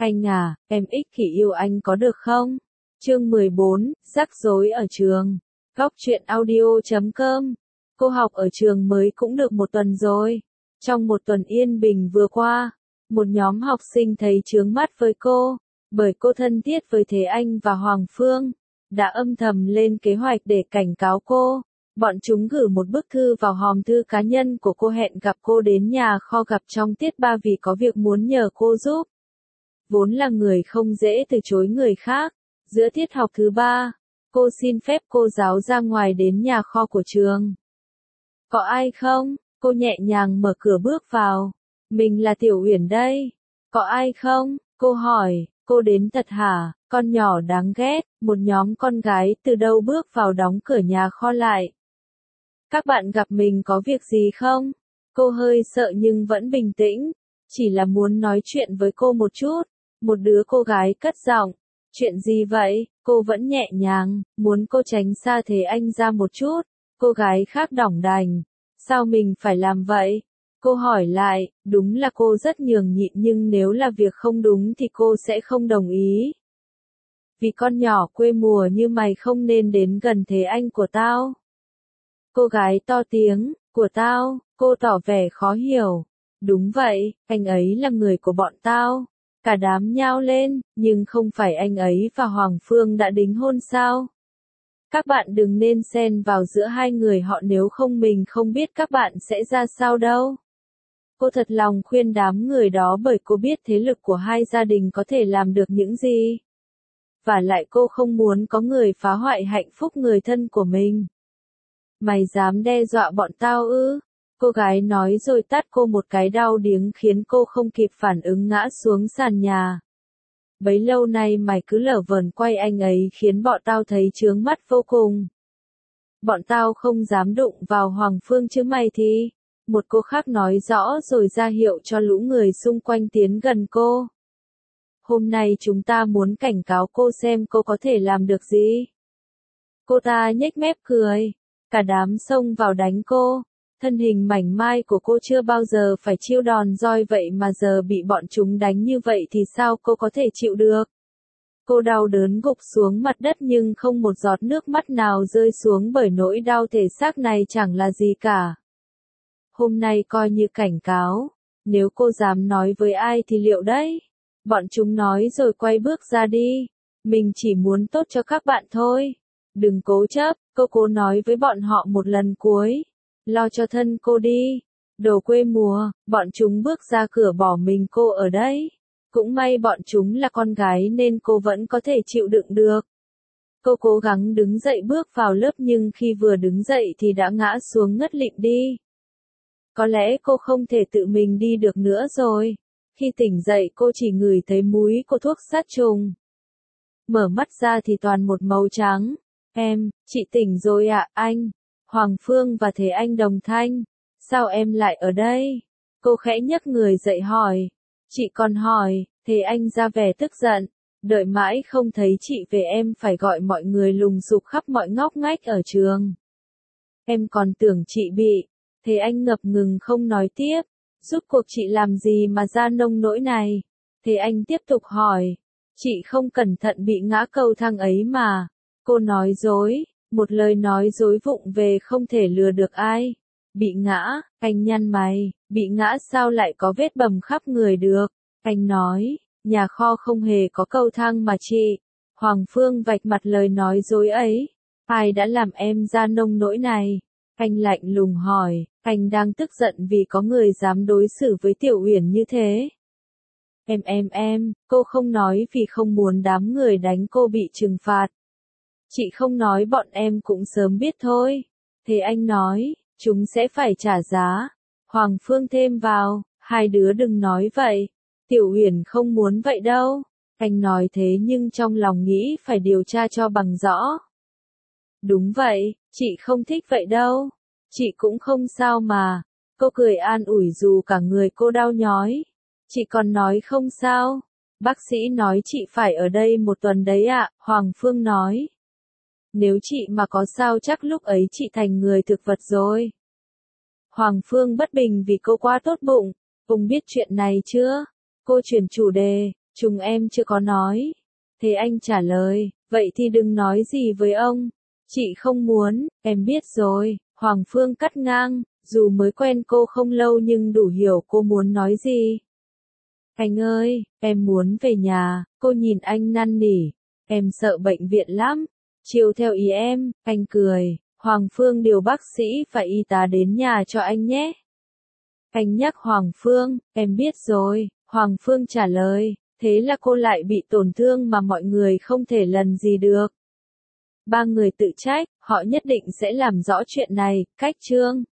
Anh à, em ích kỷ yêu anh có được không? Chương 14, rắc rối ở trường. Góc truyện audio.com. Cô học ở trường mới cũng được một tuần rồi. Trong một tuần yên bình vừa qua, một nhóm học sinh thấy chướng mắt với cô, bởi cô thân thiết với Thế Anh và Hoàng Phương, đã âm thầm lên kế hoạch để cảnh cáo cô. Bọn chúng gửi một bức thư vào hòm thư cá nhân của cô, hẹn gặp cô đến nhà kho gặp trong tiết 3 vì có việc muốn nhờ cô giúp. Vốn là người không dễ từ chối người khác, giữa tiết học thứ 3, cô xin phép cô giáo ra ngoài đến nhà kho của trường. Có ai không? Cô nhẹ nhàng mở cửa bước vào. Mình là Tiểu Uyển đây. Có ai không? Cô hỏi. Cô đến thật hả? Con nhỏ đáng ghét. Một nhóm con gái từ đâu bước vào đóng cửa nhà kho lại. Các bạn gặp mình có việc gì không? Cô hơi sợ nhưng vẫn bình tĩnh. Chỉ là muốn nói chuyện với cô một chút. Một đứa cô gái cất giọng. Chuyện gì vậy? Cô vẫn nhẹ nhàng, muốn cô tránh xa Thế Anh ra một chút. Cô gái khác đỏng đành. Sao mình phải làm vậy? Cô hỏi lại, đúng là cô rất nhường nhịn nhưng nếu là việc không đúng thì cô sẽ không đồng ý. Vì con nhỏ quê mùa như mày không nên đến gần Thế Anh của tao. Cô gái to tiếng, của tao, cô tỏ vẻ khó hiểu. Đúng vậy, anh ấy là người của bọn tao. Cả đám nhao lên, nhưng không phải anh ấy và Hoàng Phương đã đính hôn sao? Các bạn đừng nên xen vào giữa hai người họ, nếu không mình không biết các bạn sẽ ra sao đâu. Cô thật lòng khuyên đám người đó bởi cô biết thế lực của hai gia đình có thể làm được những gì. Và lại cô không muốn có người phá hoại hạnh phúc người thân của mình. Mày dám đe dọa bọn tao ư? Cô gái nói rồi tát cô một cái đau điếng khiến cô không kịp phản ứng ngã xuống sàn nhà. Bấy lâu nay mày cứ lở vờn quay anh ấy khiến bọn tao thấy chướng mắt vô cùng. Bọn tao không dám đụng vào Hoàng Phương chứ mày thì. Một cô khác nói rõ rồi ra hiệu cho lũ người xung quanh tiến gần cô. Hôm nay chúng ta muốn cảnh cáo cô xem cô có thể làm được gì. Cô ta nhếch mép cười. Cả đám xông vào đánh cô. Thân hình mảnh mai của cô chưa bao giờ phải chịu đòn roi vậy mà giờ bị bọn chúng đánh như vậy thì sao cô có thể chịu được. Cô đau đớn gục xuống mặt đất nhưng không một giọt nước mắt nào rơi xuống bởi nỗi đau thể xác này chẳng là gì cả. Hôm nay coi như cảnh cáo, nếu cô dám nói với ai thì liệu đấy? Bọn chúng nói rồi quay bước ra đi. Mình chỉ muốn tốt cho các bạn thôi. Đừng cố chấp, cô cố nói với bọn họ một lần cuối. Lo cho thân cô đi. Đồ quê mùa, bọn chúng bước ra cửa bỏ mình cô ở đấy. Cũng may bọn chúng là con gái nên cô vẫn có thể chịu đựng được. Cô cố gắng đứng dậy bước vào lớp nhưng khi vừa đứng dậy thì đã ngã xuống ngất lịm đi. Có lẽ cô không thể tự mình đi được nữa rồi. Khi tỉnh dậy cô chỉ ngửi thấy mùi của thuốc sát trùng. Mở mắt ra thì toàn một màu trắng. Em, chị tỉnh rồi ạ, anh. Hoàng Phương và Thế Anh đồng thanh. Sao em lại ở đây? Cô khẽ nhấc người dậy hỏi. Chị còn hỏi, Thế Anh ra vẻ tức giận. Đợi mãi không thấy chị về em phải gọi mọi người lùng sục khắp mọi ngóc ngách ở trường. Em còn tưởng chị bị. Thế Anh ngập ngừng không nói tiếp. Rốt cuộc chị làm gì mà ra nông nỗi này? Thế Anh tiếp tục hỏi. Chị không cẩn thận bị ngã cầu thang ấy mà. Cô nói dối. Một lời nói dối vụng về không thể lừa được ai. Bị ngã, anh nhăn mày, bị ngã sao lại có vết bầm khắp người được. Anh nói, nhà kho không hề có cầu thang mà chị. Hoàng Phương vạch mặt lời nói dối ấy. Ai đã làm em ra nông nỗi này? Anh lạnh lùng hỏi, anh đang tức giận vì có người dám đối xử với Tiểu Uyển như thế. Cô không nói vì không muốn đám người đánh cô bị trừng phạt. Chị không nói bọn em cũng sớm biết thôi. Thế anh nói, chúng sẽ phải trả giá. Hoàng Phương thêm vào, hai đứa đừng nói vậy. Tiểu Uyển không muốn vậy đâu. Anh nói thế nhưng trong lòng nghĩ phải điều tra cho bằng rõ. Đúng vậy, chị không thích vậy đâu. Chị cũng không sao mà. Cô cười an ủi dù cả người cô đau nhói. Chị còn nói không sao. Bác sĩ nói chị phải ở đây một tuần đấy ạ, Hoàng Phương nói. Nếu chị mà có sao chắc lúc ấy chị thành người thực vật rồi. Hoàng Phương bất bình vì cô quá tốt bụng. Ông biết chuyện này chưa? Cô chuyển chủ đề. Chúng em chưa có nói. Thế anh trả lời, vậy thì đừng nói gì với ông. Chị không muốn, em biết rồi, Hoàng Phương cắt ngang, dù mới quen cô không lâu nhưng đủ hiểu cô muốn nói gì. Anh ơi, em muốn về nhà, cô nhìn anh năn nỉ, em sợ bệnh viện lắm. Chiều theo ý em, anh cười, Hoàng Phương điều bác sĩ và y tá đến nhà cho anh nhé. Anh nhắc Hoàng Phương, em biết rồi, Hoàng Phương trả lời, thế là cô lại bị tổn thương mà mọi người không thể lần gì được. Ba người tự trách, họ nhất định sẽ làm rõ chuyện này, cách Trương.